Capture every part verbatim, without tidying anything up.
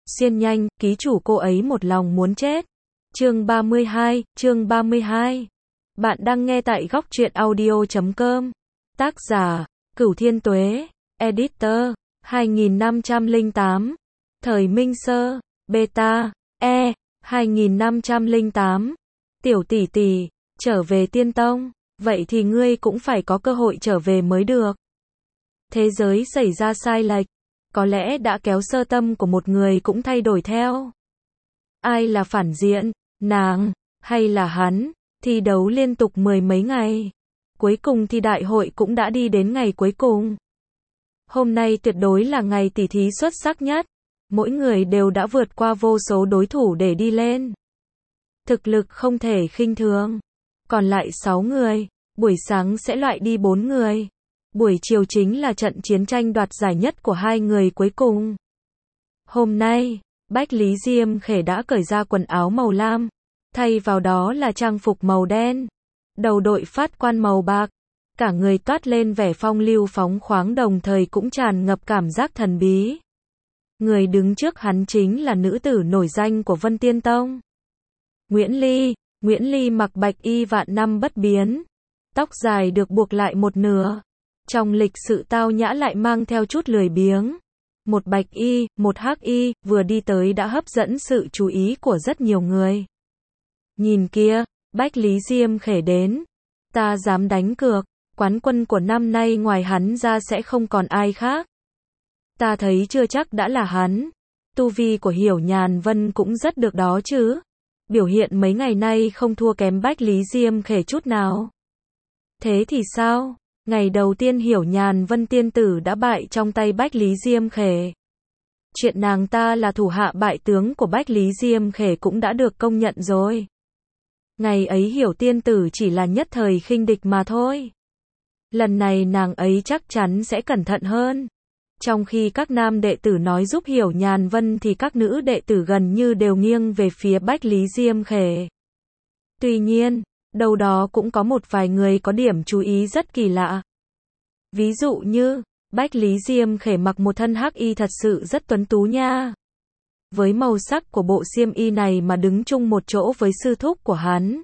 Xiên nhanh, ký chủ cô ấy một lòng muốn chết. Chương ba mươi hai, chương ba mươi hai. Bạn đang nghe tại góc truyện audio chấm com. Tác giả, Cửu Thiên Tuế. Editor, hai nghìn năm trăm lẻ tám. Thời Minh Sơ, Beta, E, hai nghìn năm trăm lẻ tám. Tiểu tỷ tỷ, trở về Tiên Tông, vậy thì ngươi cũng phải có cơ hội trở về mới được. Thế giới xảy ra sai lệch, có lẽ đã kéo sơ tâm của một người cũng thay đổi theo. Ai là phản diện, nàng, hay là hắn? Thi đấu liên tục mười mấy ngày. Cuối cùng thì đại hội cũng đã đi đến ngày cuối cùng. Hôm nay tuyệt đối là ngày tỷ thí xuất sắc nhất. Mỗi người đều đã vượt qua vô số đối thủ để đi lên. Thực lực không thể khinh thường. Còn lại sáu người, buổi sáng sẽ loại đi bốn người. Buổi chiều chính là trận chiến tranh đoạt giải nhất của hai người cuối cùng. Hôm nay, Bách Lý Diêm Khể đã cởi ra quần áo màu lam, thay vào đó là trang phục màu đen. Đầu đội phát quan màu bạc, cả người toát lên vẻ phong lưu phóng khoáng, đồng thời cũng tràn ngập cảm giác thần bí. Người đứng trước hắn chính là nữ tử nổi danh của Vân Tiên Tông. Nguyễn Ly. Nguyễn Ly mặc bạch y vạn năm bất biến, tóc dài được buộc lại một nửa. Trong lịch sự tao nhã lại mang theo chút lười biếng. Một bạch y, một hắc y, vừa đi tới đã hấp dẫn sự chú ý của rất nhiều người. Nhìn kia, Bách Lý Diêm Khể đến. Ta dám đánh cược, quán quân của năm nay ngoài hắn ra sẽ không còn ai khác. Ta thấy chưa chắc đã là hắn. Tu vi của Hiểu Nhàn Vân cũng rất được đó chứ. Biểu hiện mấy ngày nay không thua kém Bách Lý Diêm Khể chút nào. Thế thì sao? Ngày đầu tiên Hiểu Nhàn Vân tiên tử đã bại trong tay Bách Lý Diêm Khể. Chuyện nàng ta là thủ hạ bại tướng của Bách Lý Diêm Khể cũng đã được công nhận rồi. Ngày ấy Hiểu tiên tử chỉ là nhất thời khinh địch mà thôi. Lần này nàng ấy chắc chắn sẽ cẩn thận hơn. Trong khi các nam đệ tử nói giúp Hiểu Nhàn Vân thì các nữ đệ tử gần như đều nghiêng về phía Bách Lý Diêm Khể. Tuy nhiên, đâu đó cũng có một vài người có điểm chú ý rất kỳ lạ. Ví dụ như, Bách Lý Diêm Khể mặc một thân hắc y thật sự rất tuấn tú nha. Với màu sắc của bộ xiêm y này mà đứng chung một chỗ với sư thúc của hắn.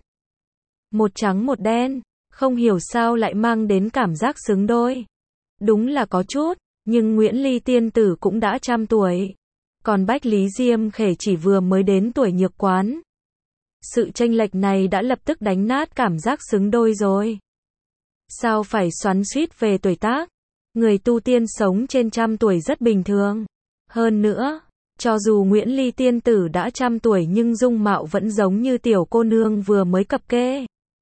Một trắng một đen, không hiểu sao lại mang đến cảm giác xứng đôi. Đúng là có chút, nhưng Nguyễn Ly tiên tử cũng đã trăm tuổi. Còn Bách Lý Diêm Khể chỉ vừa mới đến tuổi nhược quán. Sự chênh lệch này đã lập tức đánh nát cảm giác xứng đôi rồi. Sao phải xoắn xuýt về tuổi tác? Người tu tiên sống trên trăm tuổi rất bình thường. Hơn nữa, cho dù Nguyễn Ly tiên tử đã trăm tuổi nhưng dung mạo vẫn giống như tiểu cô nương vừa mới cập kê.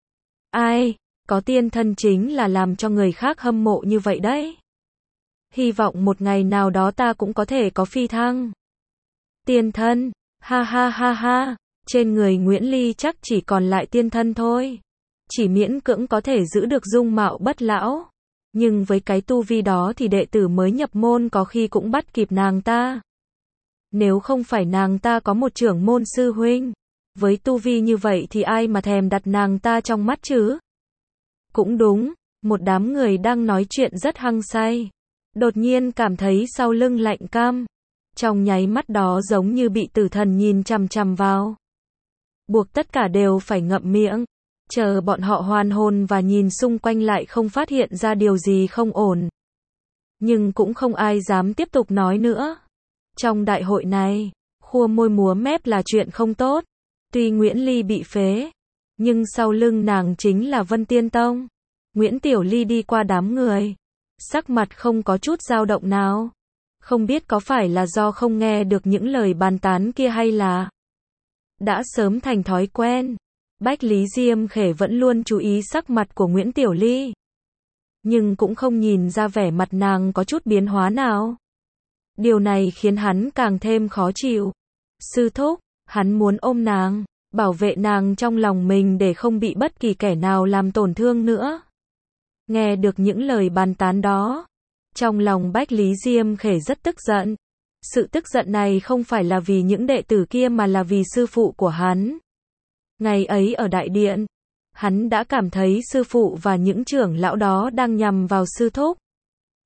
Ai, có tiên thân chính là làm cho người khác hâm mộ như vậy đấy. Hy vọng một ngày nào đó ta cũng có thể có phi thăng. Tiên thân, ha ha ha ha. Trên người Nguyễn Ly chắc chỉ còn lại tiên thân thôi. Chỉ miễn cưỡng có thể giữ được dung mạo bất lão. Nhưng với cái tu vi đó thì đệ tử mới nhập môn có khi cũng bắt kịp nàng ta. Nếu không phải nàng ta có một trưởng môn sư huynh, với tu vi như vậy thì ai mà thèm đặt nàng ta trong mắt chứ? Cũng đúng, một đám người đang nói chuyện rất hăng say. Đột nhiên cảm thấy sau lưng lạnh cam. Trong nháy mắt đó giống như bị tử thần nhìn chằm chằm vào. Buộc tất cả đều phải ngậm miệng, chờ bọn họ hoàn hồn và nhìn xung quanh lại không phát hiện ra điều gì không ổn. Nhưng cũng không ai dám tiếp tục nói nữa. Trong đại hội này, khua môi múa mép là chuyện không tốt. Tuy Nguyễn Ly bị phế, nhưng sau lưng nàng chính là Vân Tiên Tông. Nguyễn Tiểu Ly đi qua đám người, sắc mặt không có chút dao động nào. Không biết có phải là do không nghe được những lời bàn tán kia hay là đã sớm thành thói quen. Bách Lý Diêm Khể vẫn luôn chú ý sắc mặt của Nguyễn Tiểu Ly. Nhưng cũng không nhìn ra vẻ mặt nàng có chút biến hóa nào. Điều này khiến hắn càng thêm khó chịu. Sư thúc, hắn muốn ôm nàng, bảo vệ nàng trong lòng mình để không bị bất kỳ kẻ nào làm tổn thương nữa. Nghe được những lời bàn tán đó, trong lòng Bách Lý Diêm Khể rất tức giận. Sự tức giận này không phải là vì những đệ tử kia mà là vì sư phụ của hắn. Ngày ấy ở đại điện, hắn đã cảm thấy sư phụ và những trưởng lão đó đang nhằm vào sư thúc.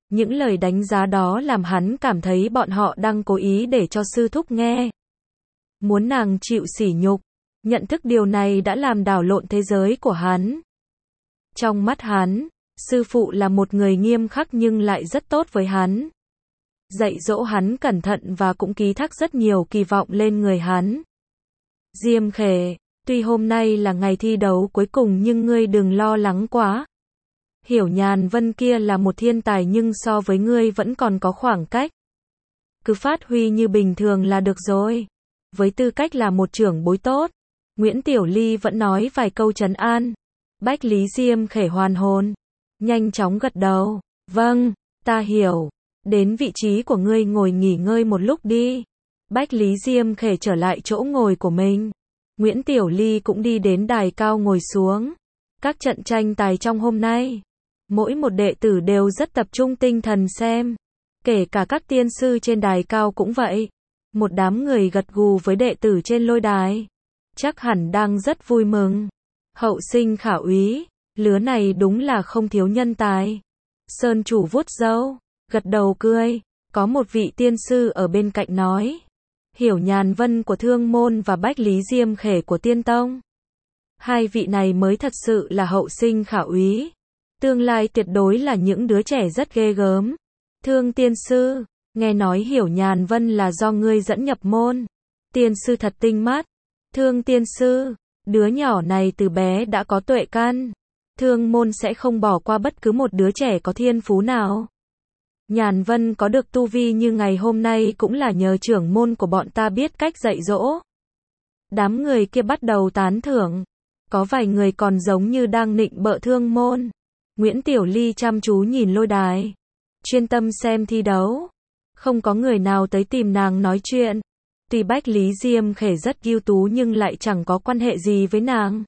Những lời đánh giá đó làm hắn cảm thấy bọn họ đang cố ý để cho sư thúc nghe. Muốn nàng chịu sỉ nhục. Nhận thức điều này đã làm đảo lộn thế giới của hắn. Trong mắt hắn, sư phụ là một người nghiêm khắc nhưng lại rất tốt với hắn. Dạy dỗ hắn cẩn thận và cũng ký thác rất nhiều kỳ vọng lên người hắn. Diêm Khể, tuy hôm nay là ngày thi đấu cuối cùng nhưng ngươi đừng lo lắng quá. Hiểu Nhàn Vân kia là một thiên tài nhưng so với ngươi vẫn còn có khoảng cách. Cứ phát huy như bình thường là được rồi. Với tư cách là một trưởng bối tốt, Nguyễn Tiểu Ly vẫn nói vài câu trấn an. Bách Lý Diêm Khể hoàn hồn, nhanh chóng gật đầu. Vâng, ta hiểu. Đến vị trí của ngươi ngồi nghỉ ngơi một lúc đi. Bách Lý Diêm Khể trở lại chỗ ngồi của mình. Nguyễn Tiểu Ly cũng đi đến đài cao ngồi xuống. Các trận tranh tài trong hôm nay, mỗi một đệ tử đều rất tập trung tinh thần xem. Kể cả các tiên sư trên đài cao cũng vậy. Một đám người gật gù với đệ tử trên lôi đài. Chắc hẳn đang rất vui mừng. Hậu sinh khả úy, lứa này đúng là không thiếu nhân tài. Sơn chủ vuốt râu, gật đầu cười. Có một vị tiên sư ở bên cạnh nói. Hiểu Nhàn Vân của Thương Môn và Bách Lý Diêm Khể của Tiên Tông. Hai vị này mới thật sự là hậu sinh khả úy. Tương lai tuyệt đối là những đứa trẻ rất ghê gớm. Thương tiên sư, nghe nói Hiểu Nhàn Vân là do ngươi dẫn nhập môn. Tiên sư thật tinh mắt. Thương tiên sư, đứa nhỏ này từ bé đã có tuệ căn. Thương môn sẽ không bỏ qua bất cứ một đứa trẻ có thiên phú nào. Nhàn Vân có được tu vi như ngày hôm nay cũng là nhờ trưởng môn của bọn ta biết cách dạy dỗ. Đám người kia bắt đầu tán thưởng. Có vài người còn giống như đang nịnh bợ Thương môn. Nguyễn Tiểu Ly chăm chú nhìn lôi đài, chuyên tâm xem thi đấu. Không có người nào tới tìm nàng nói chuyện. Tuy Bách Lý Diêm Khể rất ưu tú nhưng lại chẳng có quan hệ gì với nàng.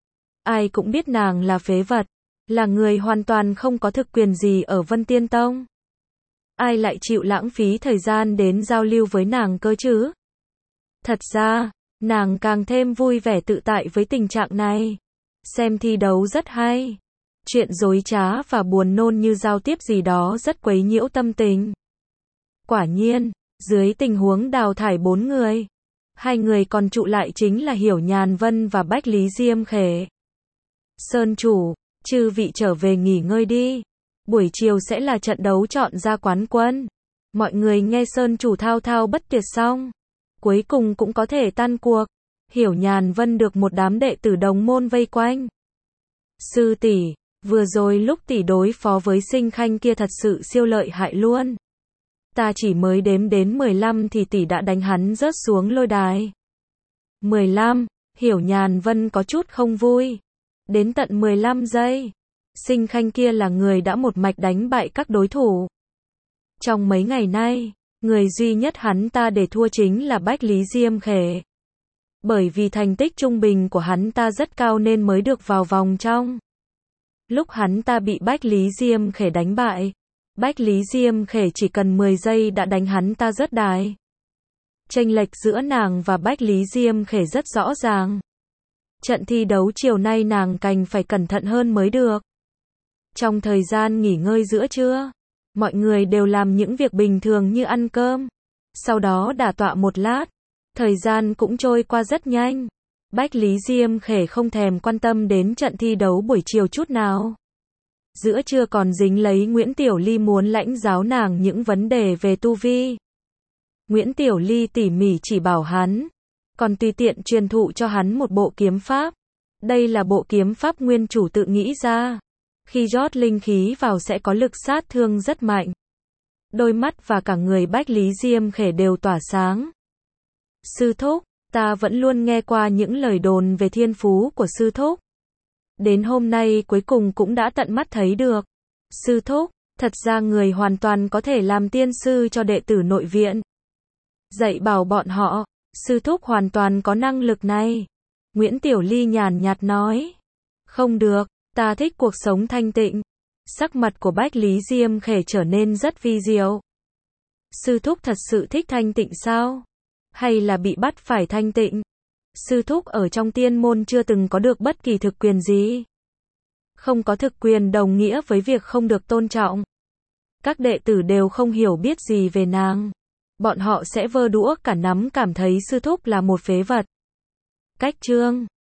Ai cũng biết nàng là phế vật, là người hoàn toàn không có thực quyền gì ở Vân Tiên Tông. Ai lại chịu lãng phí thời gian đến giao lưu với nàng cơ chứ? Thật ra, nàng càng thêm vui vẻ tự tại với tình trạng này. Xem thi đấu rất hay. Chuyện dối trá và buồn nôn như giao tiếp gì đó rất quấy nhiễu tâm tình. Quả nhiên, dưới tình huống đào thải bốn người, hai người còn trụ lại chính là Hiểu Nhàn Vân và Bách Lý Diêm Khể. Sơn chủ, chư vị trở về nghỉ ngơi đi. Buổi chiều sẽ là trận đấu chọn ra quán quân. Mọi người nghe Sơn chủ thao thao bất tuyệt xong, cuối cùng cũng có thể tan cuộc. Hiểu Nhàn Vân được một đám đệ tử đồng môn vây quanh. Sư tỷ, vừa rồi lúc tỷ đối phó với Sinh Khanh kia thật sự siêu lợi hại luôn. Ta chỉ mới đếm đến mười lăm thì tỷ đã đánh hắn rớt xuống lôi đài. mười lăm, Hiểu Nhàn Vân có chút không vui. Đến tận mười lăm giây. Sinh Khanh kia là người đã một mạch đánh bại các đối thủ. Trong mấy ngày nay, người duy nhất hắn ta để thua chính là Bách Lý Diêm Khể. Bởi vì thành tích trung bình của hắn ta rất cao nên mới được vào vòng trong. Lúc hắn ta bị Bách Lý Diêm Khể đánh bại, Bách Lý Diêm Khể chỉ cần mười giây đã đánh hắn ta rớt đài. Chênh lệch giữa nàng và Bách Lý Diêm Khể rất rõ ràng. Trận thi đấu chiều nay nàng càng phải cẩn thận hơn mới được. Trong thời gian nghỉ ngơi giữa trưa, mọi người đều làm những việc bình thường như ăn cơm. Sau đó đả tọa một lát, thời gian cũng trôi qua rất nhanh. Bách Lý Diêm Khể không thèm quan tâm đến trận thi đấu buổi chiều chút nào. Giữa trưa còn dính lấy Nguyễn Tiểu Ly muốn lãnh giáo nàng những vấn đề về tu vi. Nguyễn Tiểu Ly tỉ mỉ chỉ bảo hắn, còn tùy tiện truyền thụ cho hắn một bộ kiếm pháp. Đây là bộ kiếm pháp nguyên chủ tự nghĩ ra. Khi rót linh khí vào sẽ có lực sát thương rất mạnh. Đôi mắt và cả người Bách Lý Diêm Khể đều tỏa sáng. Sư thúc, ta vẫn luôn nghe qua những lời đồn về thiên phú của sư thúc. Đến hôm nay cuối cùng cũng đã tận mắt thấy được. Sư thúc, thật ra người hoàn toàn có thể làm tiên sư cho đệ tử nội viện. Dạy bảo bọn họ, sư thúc hoàn toàn có năng lực này. Nguyễn Tiểu Ly nhàn nhạt nói. Không được, ta thích cuộc sống thanh tịnh. Sắc mặt của Bách Lý Diêm Khể trở nên rất vi diệu. Sư thúc thật sự thích thanh tịnh sao? Hay là bị bắt phải thanh tịnh? Sư thúc ở trong tiên môn chưa từng có được bất kỳ thực quyền gì. Không có thực quyền đồng nghĩa với việc không được tôn trọng. các đệ tử đều không hiểu biết gì về nàng. Bọn họ sẽ vơ đũa cả nắm cảm thấy sư thúc là một phế vật. Cách chương